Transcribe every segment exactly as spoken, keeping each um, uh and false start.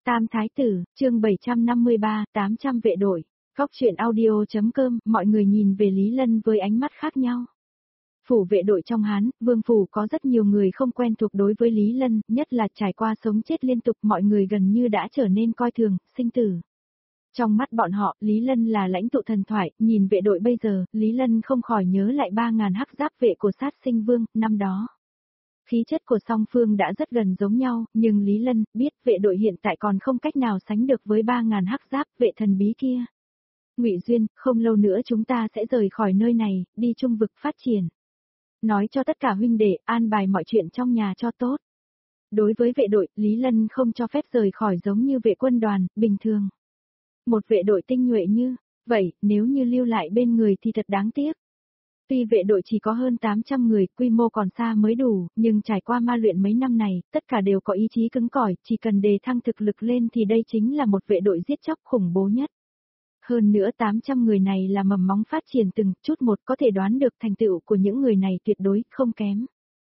Tam Thái Tử, chương bảy trăm năm mươi ba, tám trăm vệ đội. Góc truyện audio.com, mọi người nhìn về Lý Lân với ánh mắt khác nhau. Phủ vệ đội trong Hán, Vương Phủ có rất nhiều người không quen thuộc đối với Lý Lân, nhất là trải qua sống chết liên tục, mọi người gần như đã trở nên coi thường, sinh tử. Trong mắt bọn họ, Lý Lân là lãnh tụ thần thoại, nhìn vệ đội bây giờ, Lý Lân không khỏi nhớ lại ba ngàn hắc giáp vệ của Sát Sinh Vương, năm đó. Khí chất của song phương đã rất gần giống nhau, nhưng Lý Lân biết vệ đội hiện tại còn không cách nào sánh được với ba ngàn hắc giáp vệ thần bí kia. Ngụy Duyên, không lâu nữa chúng ta sẽ rời khỏi nơi này, đi trung vực phát triển. Nói cho tất cả huynh đệ, an bài mọi chuyện trong nhà cho tốt. Đối với vệ đội, Lý Lân không cho phép rời khỏi giống như vệ quân đoàn, bình thường. Một vệ đội tinh nhuệ như vậy, nếu như lưu lại bên người thì thật đáng tiếc. Tuy vệ đội chỉ có hơn tám trăm người, quy mô còn xa mới đủ, nhưng trải qua ma luyện mấy năm này, tất cả đều có ý chí cứng cỏi, chỉ cần đề thăng thực lực lên thì đây chính là một vệ đội giết chóc khủng bố nhất. Hơn nữa tám trăm người này là mầm móng phát triển từng chút một, có thể đoán được thành tựu của những người này tuyệt đối không kém.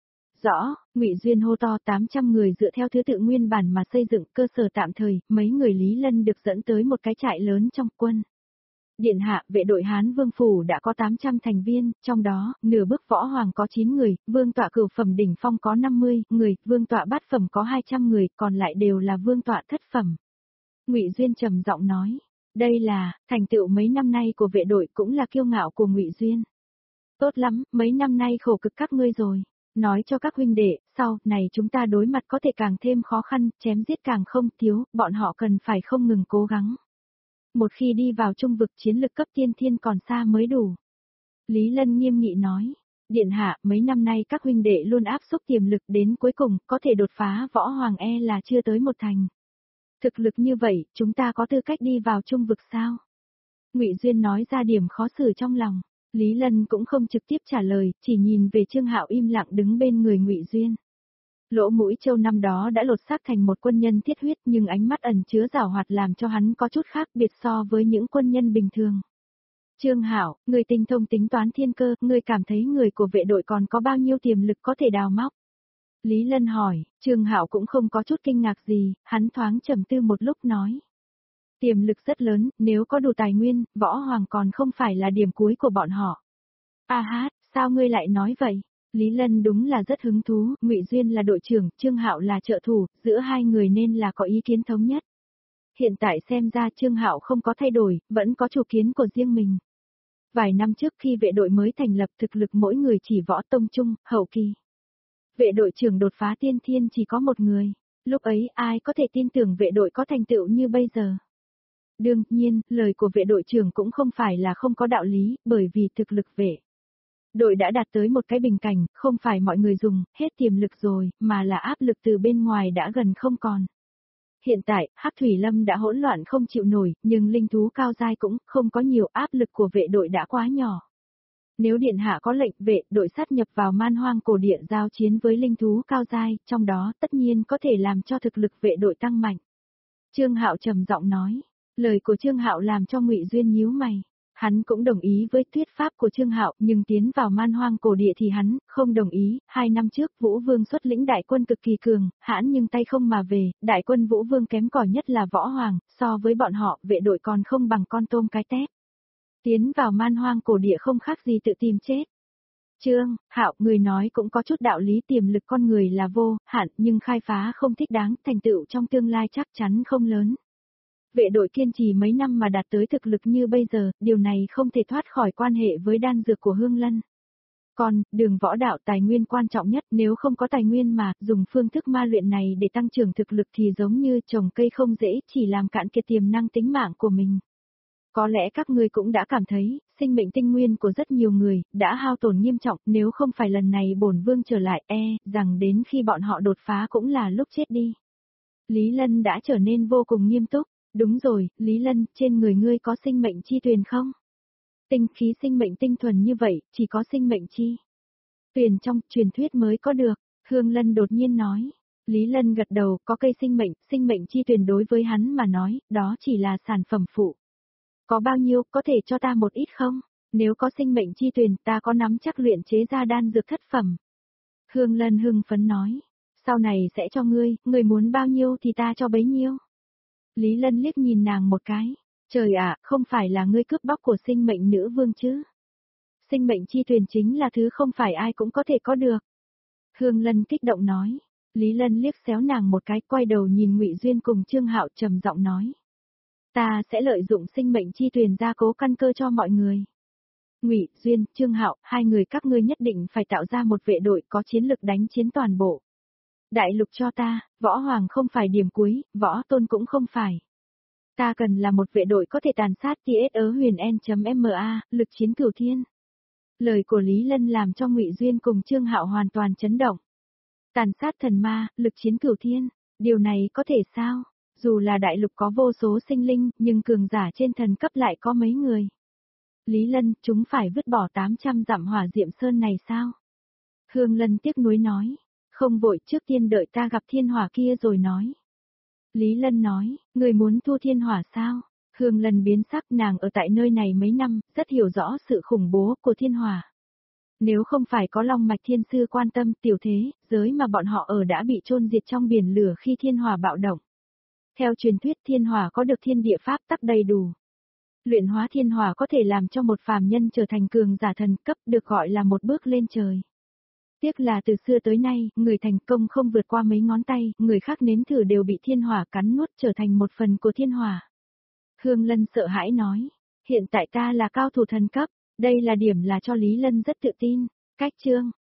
Rõ, Ngụy Duyên hô to tám trăm người dựa theo thứ tự nguyên bản mà xây dựng cơ sở tạm thời, mấy người Lý Lân được dẫn tới một cái trại lớn trong quân. Điện hạ, vệ đội Hán Vương Phủ đã có tám trăm thành viên, trong đó, nửa bước võ hoàng có chín người, vương tọa cửu phẩm đỉnh phong có năm mươi người, vương tọa bát phẩm có hai trăm người, còn lại đều là vương tọa thất phẩm. Ngụy Duyên trầm giọng nói, đây là, thành tựu mấy năm nay của vệ đội cũng là kiêu ngạo của Ngụy Duyên. Tốt lắm, mấy năm nay khổ cực các ngươi rồi. Nói cho các huynh đệ, sau này chúng ta đối mặt có thể càng thêm khó khăn, chém giết càng không thiếu, bọn họ cần phải không ngừng cố gắng. Một khi đi vào trung vực chiến lực cấp tiên thiên còn xa mới đủ. Lý Lân nghiêm nghị nói, điện hạ, mấy năm nay các huynh đệ luôn áp xúc tiềm lực đến cuối cùng, có thể đột phá võ hoàng e là chưa tới một thành. Thực lực như vậy, chúng ta có tư cách đi vào trung vực sao? Ngụy Duyên nói ra điểm khó xử trong lòng. Lý Lân cũng không trực tiếp trả lời, chỉ nhìn về Trương Hạo im lặng đứng bên người Ngụy Duyên. Lỗ Mũi Châu năm đó đã lột xác thành một quân nhân thiết huyết, nhưng ánh mắt ẩn chứa giảo hoạt làm cho hắn có chút khác biệt so với những quân nhân bình thường. Trương Hạo, người tinh thông tính toán thiên cơ, người cảm thấy người của vệ đội còn có bao nhiêu tiềm lực có thể đào móc? Lý Lân hỏi, Trương Hạo cũng không có chút kinh ngạc gì, hắn thoáng trầm tư một lúc nói. Tiềm lực rất lớn, nếu có đủ tài nguyên, võ hoàng còn không phải là điểm cuối của bọn họ. A hát, sao ngươi lại nói vậy? Lý Lân đúng là rất hứng thú, Ngụy Duyên là đội trưởng, Trương Hạo là trợ thủ, giữa hai người nên là có ý kiến thống nhất. Hiện tại xem ra Trương Hạo không có thay đổi, vẫn có chủ kiến của riêng mình. Vài năm trước khi vệ đội mới thành lập, thực lực mỗi người chỉ võ tông trung, hậu kỳ. Vệ đội trưởng đột phá tiên thiên chỉ có một người, lúc ấy ai có thể tin tưởng vệ đội có thành tựu như bây giờ? Đương nhiên, lời của vệ đội trưởng cũng không phải là không có đạo lý, bởi vì thực lực vệ đội đã đạt tới một cái bình cảnh, không phải mọi người dùng hết tiềm lực rồi, mà là áp lực từ bên ngoài đã gần không còn. Hiện tại, Hắc Thủy Lâm đã hỗn loạn không chịu nổi, nhưng linh thú cao giai cũng không có nhiều, áp lực của vệ đội đã quá nhỏ. Nếu điện hạ có lệnh, vệ đội sát nhập vào man hoang cổ địa giao chiến với linh thú cao giai, trong đó tất nhiên có thể làm cho thực lực vệ đội tăng mạnh. Trương Hạo trầm giọng nói. Lời của Trương Hạo làm cho Ngụy Duyên nhíu mày. Hắn cũng đồng ý với thuyết pháp của Trương Hạo, nhưng tiến vào man hoang cổ địa thì hắn không đồng ý. Hai năm trước Vũ Vương xuất lĩnh đại quân cực kỳ cường, hãn nhưng tay không mà về, đại quân Vũ Vương kém cỏi nhất là võ hoàng, so với bọn họ, vệ đội còn không bằng con tôm cái tép. Tiến vào man hoang cổ địa không khác gì tự tìm chết. Trương Hạo, người nói cũng có chút đạo lý, tiềm lực con người là vô hạn, nhưng khai phá không thích đáng, thành tựu trong tương lai chắc chắn không lớn. Vệ đội kiên trì mấy năm mà đạt tới thực lực như bây giờ, điều này không thể thoát khỏi quan hệ với đan dược của Hương Lân. Còn, đường võ đạo tài nguyên quan trọng nhất, nếu không có tài nguyên mà dùng phương thức ma luyện này để tăng trưởng thực lực thì giống như trồng cây không dễ, chỉ làm cạn kiệt tiềm năng tính mạng của mình. Có lẽ các ngươi cũng đã cảm thấy, sinh mệnh tinh nguyên của rất nhiều người đã hao tổn nghiêm trọng, nếu không phải lần này bổn vương trở lại, e rằng đến khi bọn họ đột phá cũng là lúc chết đi. Lý Lân đã trở nên vô cùng nghiêm túc. Đúng rồi, Lý Lân, trên người ngươi có sinh mệnh chi tuyền không? Tinh khí sinh mệnh tinh thuần như vậy, chỉ có sinh mệnh chi tuyền trong truyền thuyết mới có được, Hương Lân đột nhiên nói. Lý Lân gật đầu, có cây sinh mệnh, sinh mệnh chi tuyền đối với hắn mà nói, đó chỉ là sản phẩm phụ. Có bao nhiêu, có thể cho ta một ít không? Nếu có sinh mệnh chi tuyền, ta có nắm chắc luyện chế ra đan dược thất phẩm. Hương Lân hưng phấn nói, sau này sẽ cho ngươi, ngươi muốn bao nhiêu thì ta cho bấy nhiêu. Lý Lân liếc nhìn nàng một cái. Trời ạ, không phải là ngươi cướp bóc của sinh mệnh nữ vương chứ? Sinh mệnh chi tuyền chính là thứ không phải ai cũng có thể có được. Hương Lân kích động nói. Lý Lân liếc xéo nàng một cái, quay đầu nhìn Ngụy Duyên cùng Trương Hạo trầm giọng nói. Ta sẽ lợi dụng sinh mệnh chi tuyền gia cố căn cơ cho mọi người. Ngụy Duyên, Trương Hạo, hai người các ngươi nhất định phải tạo ra một vệ đội có chiến lực đánh chiến toàn bộ. Đại lục cho ta, võ hoàng không phải điểm cuối, võ tôn cũng không phải. Ta cần là một vệ đội có thể tàn sát tê ét ớ huyền N.ma, lực chiến cửu thiên. Lời của Lý Lân làm cho Ngụy Duyên cùng Trương Hạo hoàn toàn chấn động. Tàn sát thần ma, lực chiến cửu thiên, điều này có thể sao? Dù là đại lục có vô số sinh linh, nhưng cường giả trên thần cấp lại có mấy người. Lý Lân, chúng phải vứt bỏ tám trăm dặm hỏa diệm sơn này sao? Hương Lân tiếc nuối nói. Không vội, trước tiên đợi ta gặp thiên hỏa kia rồi nói. Lý Lân nói, người muốn thu thiên hỏa sao? Hương Lân biến sắc, nàng ở tại nơi này mấy năm, rất hiểu rõ sự khủng bố của thiên hỏa. Nếu không phải có Long Mạch Thiên Sư quan tâm tiểu thế, giới mà bọn họ ở đã bị chôn diệt trong biển lửa khi thiên hỏa bạo động. Theo truyền thuyết thiên hỏa có được thiên địa pháp tắc đầy đủ. Luyện hóa thiên hỏa có thể làm cho một phàm nhân trở thành cường giả thần cấp, được gọi là một bước lên trời. Tiếc là từ xưa tới nay, người thành công không vượt qua mấy ngón tay, người khác nếm thử đều bị thiên hỏa cắn nuốt trở thành một phần của thiên hỏa. Hương Lân sợ hãi nói, hiện tại ta là cao thủ thần cấp, đây là điểm là cho Lý Lân rất tự tin. Cách chương